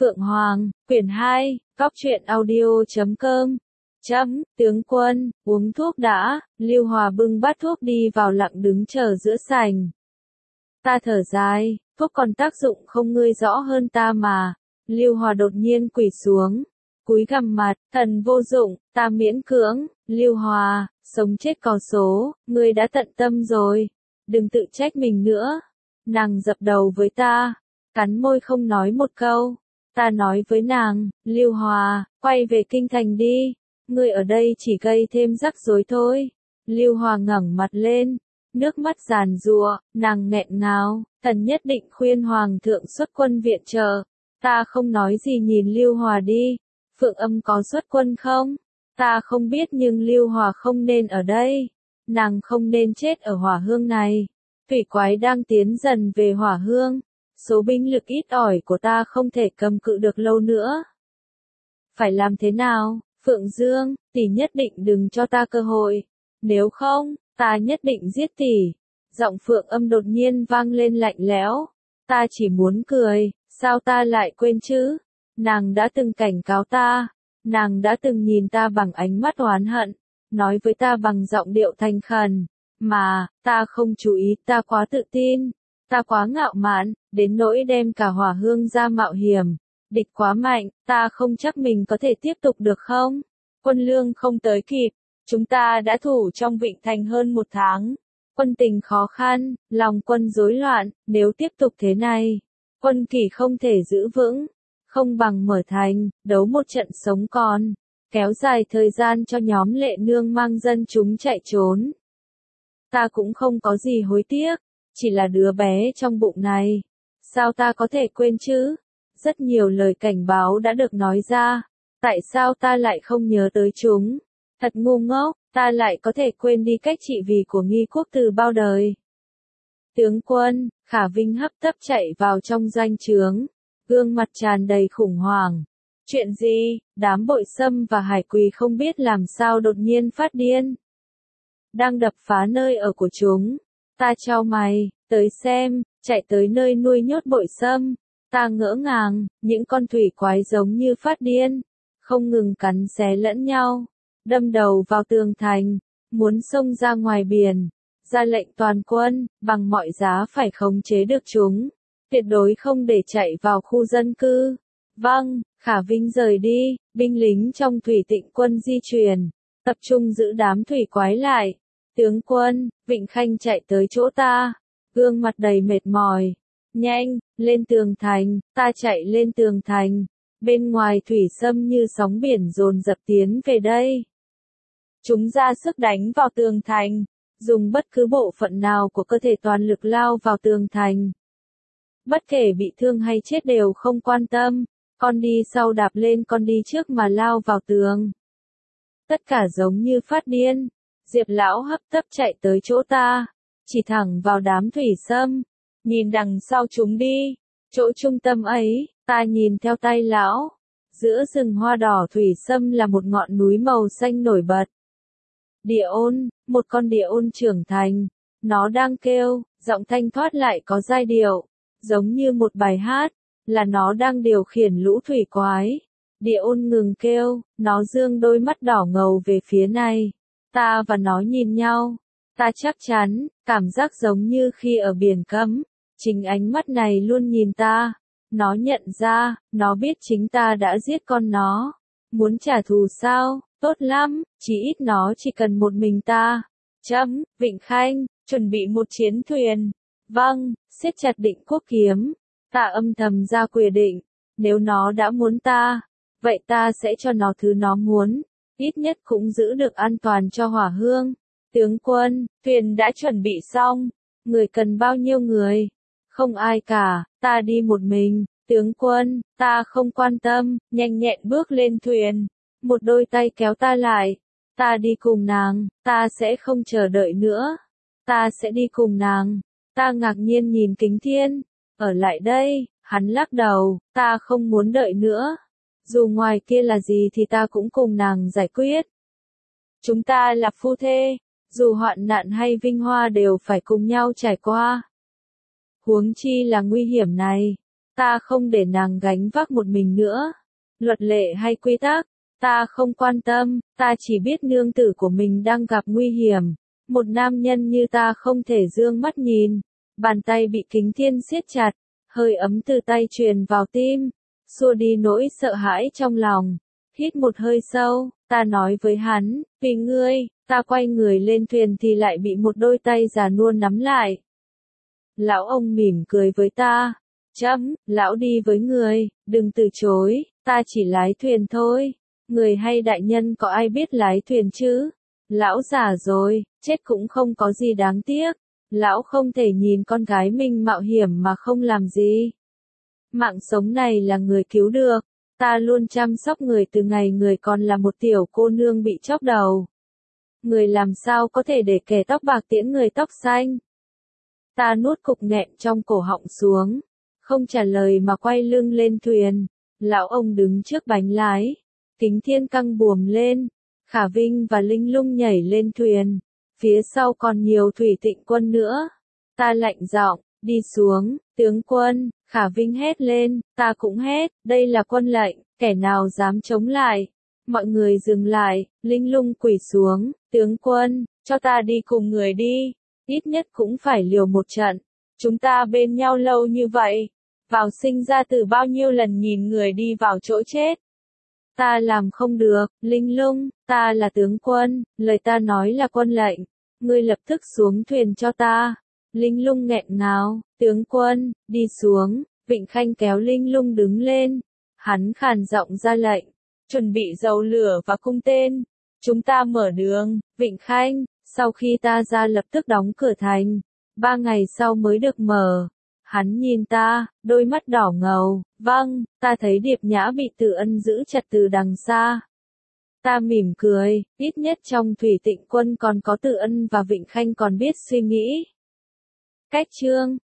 Phượng Hoàng, quyển 2, Cóc truyện audio.com. Tướng quân, uống thuốc đã. Lưu Hòa bưng bát thuốc đi vào lặng đứng chờ giữa sảnh. Ta thở dài, thuốc còn tác dụng không ngươi rõ hơn ta mà. Lưu Hòa đột nhiên quỳ xuống, cúi gằm mặt, thần vô dụng, ta miễn cưỡng. Lưu Hòa, sống chết có số, ngươi đã tận tâm rồi, đừng tự trách mình nữa. Nàng dập đầu với ta, cắn môi không nói một câu. Ta nói với nàng, Lưu Hòa, quay về kinh thành đi, ngươi ở đây chỉ gây thêm rắc rối thôi. Lưu Hòa ngẩng mặt lên, nước mắt giàn giụa, nàng nghẹn ngào, thần nhất định khuyên Hoàng thượng xuất quân viện trợ. Ta không nói gì nhìn Lưu Hòa đi. Phượng Âm có xuất quân không? Ta không biết nhưng Lưu Hòa không nên ở đây. Nàng không nên chết ở hỏa hương này. Thủy quái đang tiến dần về hỏa hương. Số binh lực ít ỏi của ta không thể cầm cự được lâu nữa. Phải làm thế nào, Phượng Dương, tỷ nhất định đừng cho ta cơ hội. Nếu không, ta nhất định giết tỷ. Giọng Phượng Âm đột nhiên vang lên lạnh lẽo. Ta chỉ muốn cười, sao ta lại quên chứ? Nàng đã từng cảnh cáo ta. Nàng đã từng nhìn ta bằng ánh mắt oán hận. Nói với ta bằng giọng điệu thành khẩn. Mà, ta không chú ý, ta quá tự tin. Ta quá ngạo mạn, đến nỗi đem cả hỏa hương ra mạo hiểm. Địch quá mạnh, ta không chắc mình có thể tiếp tục được không? Quân lương không tới kịp, chúng ta đã thủ trong Vịnh Thành hơn 1 tháng. Quân tình khó khăn, lòng quân rối loạn, nếu tiếp tục thế này, quân kỷ không thể giữ vững. Không bằng mở thành, đấu một trận sống còn, kéo dài thời gian cho nhóm Lệ Nương mang dân chúng chạy trốn. Ta cũng không có gì hối tiếc. Chỉ là đứa bé trong bụng này. Sao ta có thể quên chứ? Rất nhiều lời cảnh báo đã được nói ra. Tại sao ta lại không nhớ tới chúng? Thật ngu ngốc, ta lại có thể quên đi cách trị vì của Nghi Quốc từ bao đời. Tướng quân, Khả Vinh hấp tấp chạy vào trong doanh trướng. Gương mặt tràn đầy khủng hoảng. Chuyện gì? Đám Bội Sâm và Hải Quỳ không biết làm sao đột nhiên phát điên. Đang đập phá nơi ở của chúng. Ta chau mày, tới xem, chạy tới nơi nuôi nhốt Bội Sâm. Ta ngỡ ngàng, những con thủy quái giống như phát điên, không ngừng cắn xé lẫn nhau, đâm đầu vào tường thành, muốn xông ra ngoài biển. Ra lệnh toàn quân, bằng mọi giá phải khống chế được chúng, tuyệt đối không để chạy vào khu dân cư. Vâng, Khả Vinh rời đi, binh lính trong Thủy Tịnh quân di chuyển, tập trung giữ đám thủy quái lại. Tướng quân, Vịnh Khanh chạy tới chỗ ta, gương mặt đầy mệt mỏi. Nhanh, lên tường thành, ta chạy lên tường thành. Bên ngoài thủy xâm như sóng biển dồn dập tiến về đây. Chúng ra sức đánh vào tường thành, dùng bất cứ bộ phận nào của cơ thể toàn lực lao vào tường thành. Bất kể bị thương hay chết đều không quan tâm, con đi sau đạp lên con đi trước mà lao vào tường. Tất cả giống như phát điên. Diệp lão hấp tấp chạy tới chỗ ta, chỉ thẳng vào đám thủy xâm, nhìn đằng sau chúng đi, chỗ trung tâm ấy, ta nhìn theo tay lão, giữa rừng hoa đỏ thủy xâm là một ngọn núi màu xanh nổi bật. Địa ôn, một con địa ôn trưởng thành, nó đang kêu, giọng thanh thoát lại có giai điệu, giống như một bài hát, là nó đang điều khiển lũ thủy quái. Địa ôn ngừng kêu, nó dương đôi mắt đỏ ngầu về phía này. Ta và nó nhìn nhau. Ta chắc chắn, cảm giác giống như khi ở biển cấm. Chính ánh mắt này luôn nhìn ta. Nó nhận ra, nó biết chính ta đã giết con nó. Muốn trả thù sao? Tốt lắm, chỉ ít nó chỉ cần một mình ta. Vịnh Khanh, chuẩn bị một chiến thuyền. Vâng, siết chặt Định Quốc kiếm. Ta âm thầm ra quyết định. Nếu nó đã muốn ta, vậy ta sẽ cho nó thứ nó muốn. Ít nhất cũng giữ được an toàn cho hỏa hương. Tướng quân, thuyền đã chuẩn bị xong. Người cần bao nhiêu người? Không ai cả, ta đi một mình. Tướng quân, ta không quan tâm, nhanh nhẹn bước lên thuyền. Một đôi tay kéo ta lại. Ta đi cùng nàng, ta sẽ không chờ đợi nữa. Ta sẽ đi cùng nàng. Ta ngạc nhiên nhìn Kính Thiên. Ở lại đây, hắn lắc đầu, ta không muốn đợi nữa. Dù ngoài kia là gì thì ta cũng cùng nàng giải quyết. Chúng ta là phu thê, dù hoạn nạn hay vinh hoa đều phải cùng nhau trải qua. Huống chi là nguy hiểm này, ta không để nàng gánh vác một mình nữa. Luật lệ hay quy tắc, ta không quan tâm, ta chỉ biết nương tử của mình đang gặp nguy hiểm. Một nam nhân như ta không thể dương mắt nhìn. Bàn tay bị Kính Thiên siết chặt, hơi ấm từ tay truyền vào tim, xua đi nỗi sợ hãi trong lòng. Hít một hơi sâu, ta nói với hắn, vì ngươi, ta quay người lên thuyền thì lại bị một đôi tay già nua nắm lại. Lão ông mỉm cười với ta, lão đi với người, đừng từ chối, ta chỉ lái thuyền thôi. Người hay đại nhân có ai biết lái thuyền chứ? Lão già rồi, chết cũng không có gì đáng tiếc. Lão không thể nhìn con gái mình mạo hiểm mà không làm gì. Mạng sống này là người cứu được. Ta luôn chăm sóc người từ ngày người còn là một tiểu cô nương bị chóc đầu. Người làm sao có thể để kẻ tóc bạc tiễn người tóc xanh? Ta nuốt cục nghẹn trong cổ họng xuống, không trả lời mà quay lưng lên thuyền. Lão ông đứng trước bánh lái, Kính Thiên căng buồm lên, Khả Vinh và Linh Lung nhảy lên thuyền, phía sau còn nhiều thủy tịnh quân nữa. Ta lạnh giọng, đi xuống, tướng quân. Khả Vinh hét lên, ta cũng hét, đây là quân lệnh, kẻ nào dám chống lại. Mọi người dừng lại, Linh Lung quỳ xuống, tướng quân, cho ta đi cùng người đi, ít nhất cũng phải liều một trận. Chúng ta bên nhau lâu như vậy, vào sinh ra tử bao nhiêu lần nhìn người đi vào chỗ chết. Ta làm không được, Linh Lung, ta là tướng quân, lời ta nói là quân lệnh, ngươi lập tức xuống thuyền cho ta. Linh Lung nghẹn ngào, tướng quân, đi xuống. Vịnh Khanh kéo Linh Lung đứng lên, hắn khàn giọng ra lệnh, chuẩn bị dầu lửa và cung tên, chúng ta mở đường. Vịnh Khanh, sau khi ta ra lập tức đóng cửa thành, 3 ngày sau mới được mở. Hắn nhìn ta, đôi mắt đỏ ngầu, vâng, ta thấy Điệp Nhã bị Từ Ân giữ chặt từ đằng xa. Ta mỉm cười, ít nhất trong thủy tịnh quân còn có Từ Ân và Vịnh Khanh còn biết suy nghĩ. Cách chương